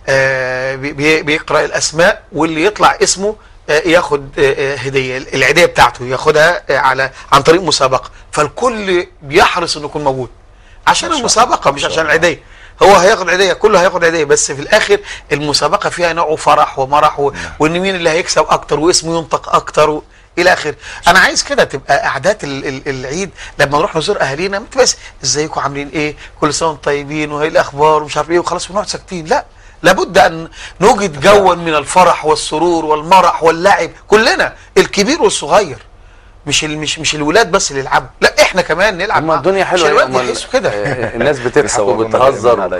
Speaker 3: بيقرا الاسماء واللي يطلع اسمه ياخد هديه، العيديه بتاعته ياخدها على عن طريق مسابقه. فالكل بيحرص انه يكون موجود عشان المسابقه مش عشان العيديه. هو هياخد عيديه، كله هياخد عيديه، بس في الاخر المسابقه فيها نوع فرح ومرح و... وان مين اللي هيكسب اكتر واسمه ينطق اكتر و... الى اخره. انا عايز كده تبقى قعدات العيد لما نروح نزور اهالينا ما تبقاش ازيكم عاملين ايه، كل سنه وانتم طيبين وهي الاخبار ومش عارف ايه وخلاص ونقعد ساكتين. لا، لابد ان نوجد جوا من الفرح والسرور والمرح واللعب كلنا، الكبير والصغير. مش مش مش الولاد بس اللي يلعبوا، لا احنا كمان نلعب.
Speaker 1: ما الدنيا حلوه،
Speaker 3: الولاد يحسوا كده.
Speaker 1: الناس بتضحك وبتهزر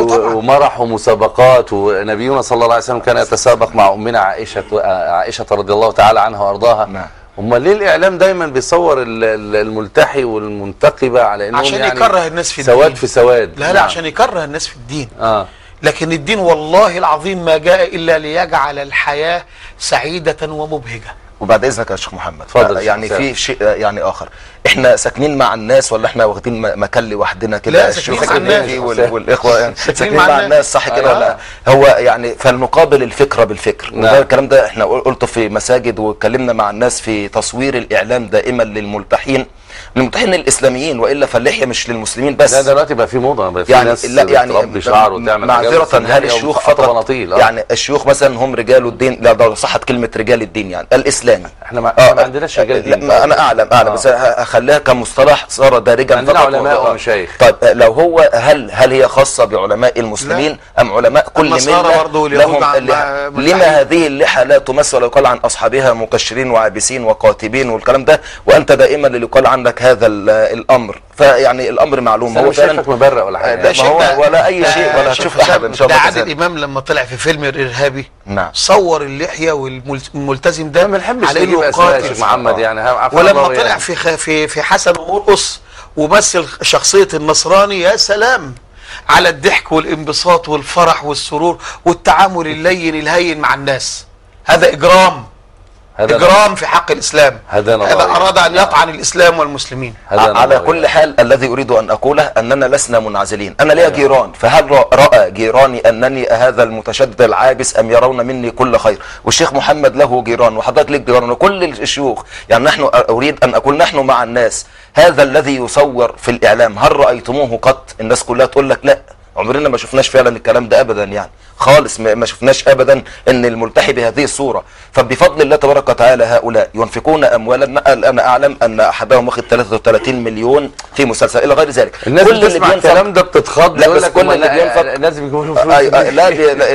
Speaker 1: ومرح ومسابقات، ونبينا صلى الله عليه وسلم كان يتسابق مع امنا عائشه عائشه رضي الله تعالى عنها وارضاها. نعم. امال ليه الاعلام دايما بيصور الملتحي والمنتقبه على انه
Speaker 3: عشان
Speaker 1: يعني
Speaker 3: يكره الناس في الدين،
Speaker 1: سواد في سواد؟
Speaker 3: لا لا نعم. عشان يكره الناس في الدين.
Speaker 1: اه
Speaker 3: لكن الدين والله العظيم ما جاء الا ليجعل الحياه سعيده ومبهجه.
Speaker 2: وبعد اذنك يا شيخ محمد،
Speaker 1: اتفضل.
Speaker 2: يعني في شيء يعني اخر، احنا ساكنين مع الناس ولا احنا واخدين مكان لوحدنا كده؟
Speaker 3: لا ساكنين مع الناس
Speaker 2: والاخوه يعني ساكنين مع الناس، صح كده ولا؟ هو يعني فلنقابل الفكره بالفكر. نعم. وده الكلام ده احنا قلته في مساجد، واتكلمنا مع الناس في تصوير الاعلام دائما للملتحين، للملتحين الاسلاميين، والا فاللحيه مش للمسلمين بس.
Speaker 1: لا دلوقتي بقى في موضه، بقى في
Speaker 2: يعني
Speaker 1: ناس
Speaker 2: لا يعني
Speaker 1: بتربي شعر وتعمل
Speaker 2: معذره، هل الشيوخ فقط يعني الشيوخ مثلا هم رجال الدين؟ لا ده صحت كلمه رجال الدين يعني الاسلامي.
Speaker 1: احنا ما, آه ما عندناش رجال دين.
Speaker 2: لا انا اعلم اعلم آه. بس هخليها كمصطلح صار دارجا
Speaker 1: فقط. عندنا علماء ومشايخ.
Speaker 2: طيب لو هو هل هل هي خاصه بعلماء المسلمين لا. ام علماء كل مله لهم لما هذه اللحى لا تمس ولا يقال عن اصحابها مكشرين وعابسين وقاتبين والكلام ده، وانت دائما اللي يقال عنك هذا الامر؟ فيعني الامر معلوم.
Speaker 1: هو شايفك مبرئ ولا حاجه؟
Speaker 2: ما هو ولا اي شيء ولا هتشوف احد ان شاء الله.
Speaker 3: ده عادل امام لما طلع في فيلم الارهابي
Speaker 2: نعم
Speaker 3: صور اللحيه والملتزم ده
Speaker 1: ما بنحبش نجيب اسماء يا شيخ محمد يعني.
Speaker 3: ولما طلع يعني في في في حسن ومرقص ومثل شخصيه النصراني، يا سلام على الضحك والانبساط والفرح والسرور والتعامل اللين الهين مع الناس. هذا اجرام، هذا إجرام في حق الإسلام. هذا أراد أن يطعن الإسلام والمسلمين.
Speaker 2: على كل حال الذي أريد أن أقوله أننا لسنا منعزلين. أنا لي جيران، فهل رأى جيراني أنني هذا المتشدد العابس أم يرون مني كل خير؟ والشيخ محمد له جيران وحضرتك لك جيران وكل الشيوخ. يعني نحن أريد أن أقول نحن مع الناس. هذا الذي يصور في الإعلام هل رأيتموه قط؟ الناس كلها تقول لك لا، عمرنا ما شفناش فعلا الكلام ده ابدا يعني خالص، ما شفناش ابدا ان الملتحي بهذه الصوره. فبفضل الله تبارك وتعالى هؤلاء ينفقون اموالا، انا اعلم ان احدهم واخد ثلاثة وثلاثين مليون في مسلسل الى غير ذلك.
Speaker 1: الناس كل اللي بينفق الكلام ده بتتخض،
Speaker 2: لا بس كل اللي بينفق
Speaker 1: لازم يجيبوا له فلوس.
Speaker 2: لا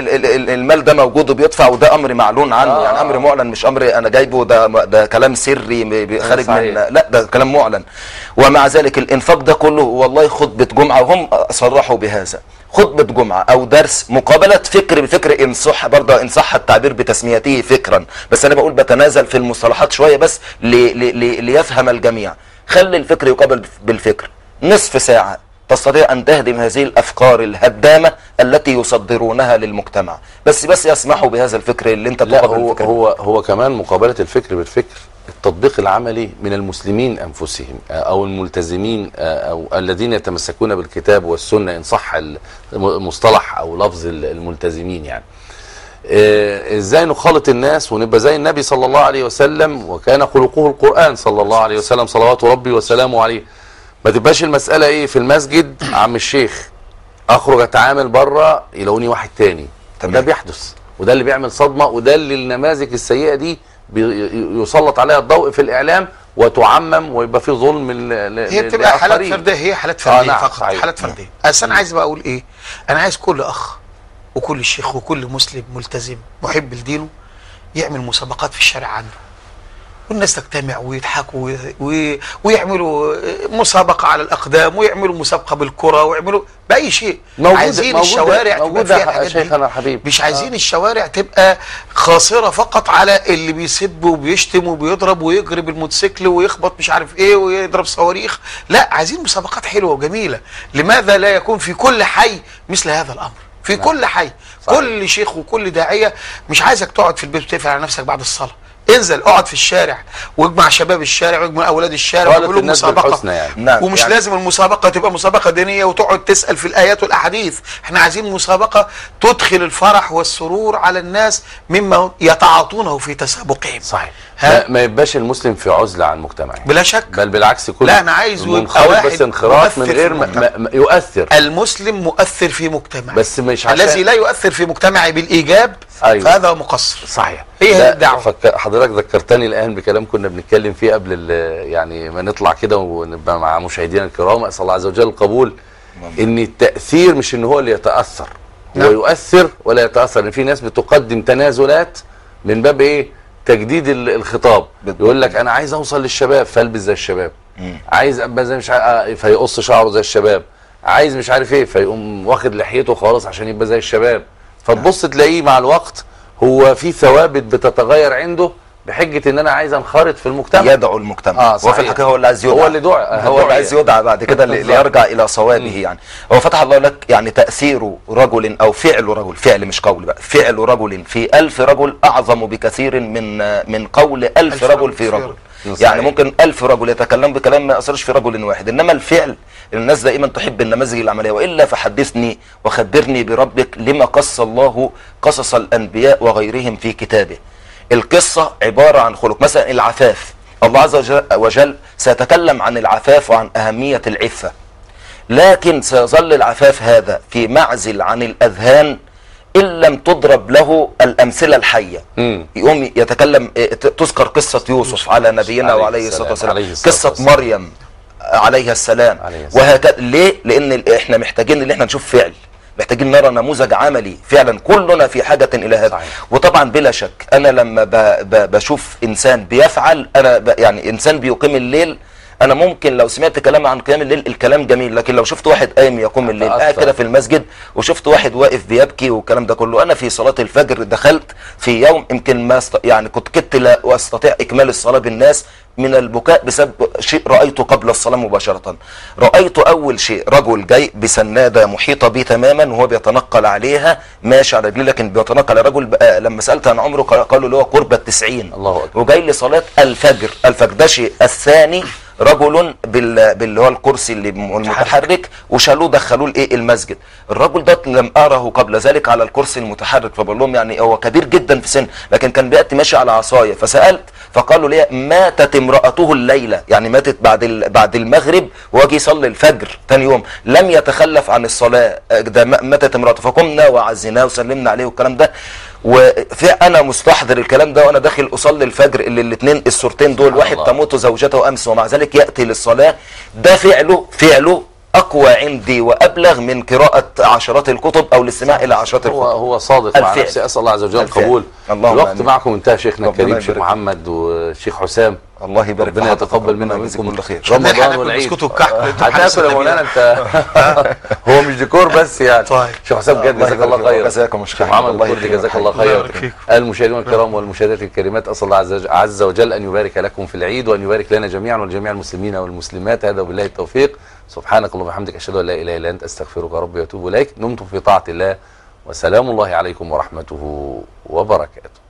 Speaker 2: المال ده موجود وبيدفع، وده امر معلون عنه. آه يعني امر معلن، مش امر انا جايبه ده ده كلام سري خارج من، لا ده كلام معلن. ومع ذلك الانفاق ده كله والله خطبه جمعه، وهم صرحوا بهذا، خطبة جمعة أو درس مقابلة فكر بفكر، إن صح برضه إن صح التعبير بتسميته فكرا، بس أنا بقول بتنازل في المصطلحات شوية بس لي لي لي ليفهم الجميع. خلي الفكر يقابل بالفكر، نصف ساعة تستطيع أن تهدم هذه الأفكار الهدامة التي يصدرونها للمجتمع، بس بس يسمحوا بهذا الفكر اللي أنت
Speaker 1: تقابل هو الفكر. هو هو كمان مقابلة الفكر بالفكر، التطبيق العملي من المسلمين أنفسهم أو الملتزمين أو الذين يتمسكون بالكتاب والسنة، إن صح المصطلح أو لفظ الملتزمين. يعني إزاي نخالط الناس ونبقى زي النبي صلى الله عليه وسلم، وكان خلقه القرآن صلى الله عليه وسلم صلوات ربي وسلامه عليه. ما تبقاش المسألة إيه في المسجد عم الشيخ، أخرج أتعامل بره يلاقوني واحد تاني. ده بيحدث، وده اللي بيعمل صدمة، وده اللي النماذج السيئة دي يسلط عليها الضوء في الإعلام وتعمم ويبقى في ظلم.
Speaker 3: هي بتبقى حالات فردية، هي حالات فردية. آه نعم فقط صحيح. حالات فردية. بس أنا عايز بقى أقول إيه، أنا عايز كل أخ وكل شيخ وكل مسلم ملتزم محب لدينه يعمل مسابقات في الشارع عنده، والناس تجتمع ويضحكوا ويعملوا مسابقة على الأقدام، ويعملوا مسابقة بالكرة، ويعملوا بأي شيء.
Speaker 1: موجودة
Speaker 3: عايزين
Speaker 1: موجودة
Speaker 3: الشوارع
Speaker 1: موجودة
Speaker 3: تبقى فيها الحاجات
Speaker 1: شيخنا الحبيب.
Speaker 3: مش عايزين آه. الشوارع تبقى خاصرة فقط على اللي بيسب وبيشتم وبيضرب ويجري بالموتوسيكل ويخبط مش عارف ايه ويضرب صواريخ. لا، عايزين مسابقات حلوة وجميلة. لماذا لا يكون في كل حي مثل هذا الأمر؟ في نعم. كل حي صحيح. كل شيخ وكل داعية. مش عايزك تقعد في البيت وتقفل على نفسك بعد الصلاة، انزل اقعد في الشارع واجمع شباب الشارع واجمع اولاد الشارع واعملوا مسابقه. يعني.
Speaker 1: نعم.
Speaker 3: ومش
Speaker 1: يعني.
Speaker 3: لازم المسابقه تبقى مسابقه دينيه وتقعد تسال في الايات والاحاديث، احنا عايزين مسابقه تدخل الفرح والسرور على الناس مما يتعاطونه في تسابقهم.
Speaker 1: صحيح. ما, ما يبقاش المسلم في عزله عن مجتمعه
Speaker 3: بلا شك،
Speaker 1: بل بالعكس كل
Speaker 3: لا انا عايز
Speaker 1: يبقى بس انخراط من غير ما, ما يؤثر.
Speaker 3: المسلم مؤثر في مجتمعه،
Speaker 1: بس مش عشان
Speaker 3: الذي لا يؤثر في مجتمعه بالايجاب. أيوة. فهذا مقصر.
Speaker 1: صحيح.
Speaker 3: هي هي الدعوه.
Speaker 1: فك... حضرتك ذكرتني الان بكلام كنا بنتكلم فيه قبل يعني ما نطلع كده ونبقى مع مشاهدينا الكرام، اسال الله عز وجل القبول. ان التاثير مش ان هو اللي يتاثر، هو يؤثر ولا يتاثر. ان في ناس بتقدم تنازلات من باب ايه؟ تجديد الخطاب، يقول لك انا عايز اوصل للشباب فالبس زي الشباب، مم. عايز ابقى زي مش عارف فيقص شعره زي الشباب، عايز مش عارف ايه فيقوم واخد لحيته خالص عشان يبقى زي الشباب. فتبص تلاقيه مع الوقت هو في ثوابت بتتغير عنده بحجه ان انا عايز انخرط في المجتمع،
Speaker 2: يدعو المجتمع.
Speaker 1: اه
Speaker 2: هو في الحقيقه هو اللي عايز يدعى،
Speaker 1: هو اللي دعا،
Speaker 2: هو اللي عايز يدعى بعد كده ليرجع الى صوابه. يعني هو فتح الله لك يعني تاثير رجل او فعل رجل، فعل مش قول بقى، فعل رجل في ألف رجل اعظم بكثير من من قول ألف, ألف رجل في رجل. يعني ممكن ألف رجل يتكلم بكلام ما يأثرش في رجل واحد، انما الفعل الناس دائما تحب النماذج العمليه. والا فحدثني وخبرني بربك لما قص الله قصص الانبياء وغيرهم في كتابه. القصه عباره عن خلق، مثلا العفاف، الله عز وجل سيتكلم عن العفاف وعن اهميه العفه، لكن سيظل العفاف هذا في معزل عن الاذهان إن لم تضرب له الأمثلة الحية. مم. يقوم يتكلم، تذكر قصة يوسف على نبينا عليه وعليه الصلاة والسلام، قصة مريم عليها السلام، وهكذا. ليه؟ لأن احنا محتاجين ان احنا نشوف فعل، محتاجين نرى نموذج عملي فعلا، كلنا في حاجة إلى هذا. وطبعا بلا شك أنا لما ب ب بشوف إنسان بيفعل، أنا ب يعني إنسان بيقيم الليل، انا ممكن لو سمعت كلام عن قيام الليل الكلام جميل، لكن لو شفت واحد قايم يقوم الليل قاعد كده في المسجد وشفت واحد واقف بيبكي والكلام ده كله، انا في صلاة الفجر دخلت في يوم يمكن ما است... يعني كنت كنت لا استطيع اكمال الصلاة بالناس من البكاء بسبب شيء رأيته قبل الصلاة مباشرة. رأيت اول شيء رجل جاي بسنادة محيطة به تماما وهو بيتنقل عليها ماشي على رجليه، لكن بيتنقل رجل بقى لما سألت عن عمره قالوا له هو قرب التسعين، الله أكبر، وجاي لصلاة الفجر. الفجر ده شيء. الثاني رجل بال باللي هو الكرسي اللي المتحرك وشالوه دخلوه لايه المسجد. الرجل ده لم اره قبل ذلك على الكرسي المتحرك، فبقول لهم يعني هو كبير جدا في سن، لكن كان بياتي ماشي على عصايه. فسالت فقالوا لي ماتت امراته الليله، يعني ماتت بعد بعد المغرب واجي يصلي الفجر ثاني يوم، لم يتخلف عن الصلاه، ده ماتت امراته. فقمنا وعزيناه وسلمنا عليه والكلام ده. وفي انا مستحضر الكلام ده وانا داخل اصلي الفجر، اللي الاثنين الصورتين دول واحد الله. تموت زوجته امس ومع ذلك ياتي للصلاه. ده فعله فعله اقوى عندي وابلغ من قراءه عشرات الكتب او الاستماع الى عشرات الكتب.
Speaker 1: هو هو صادق مع نفسه. اسال الله عز وجل القبول. الوقت معكم انتهى شيخنا الكريم الشيخ محمد والشيخ حسام،
Speaker 2: الله يبارك
Speaker 1: ربنا يتقبل منا ومنكم
Speaker 2: كل خير.
Speaker 1: رمضان والعيد هتاكل يا مولانا انت. هو مش ديكور بس يعني. شيخ حسام بجد جزاك الله خير.
Speaker 2: جزاكم يا شيخ
Speaker 1: محمد الكردي جزاك الله خير. المشاهدين الكرام والمشاهدات الكريمات، اسال الله عز وجل ان يبارك لكم في العيد وان يبارك لنا جميعا ولجميع المسلمين والمسلمات. هذا وبالله التوفيق. سبحانك اللهم وبحمدك اشهد ان لا اله الا انت استغفرك ربي واتوب اليك. دمتم في طاعه الله وسلام الله عليكم ورحمته وبركاته.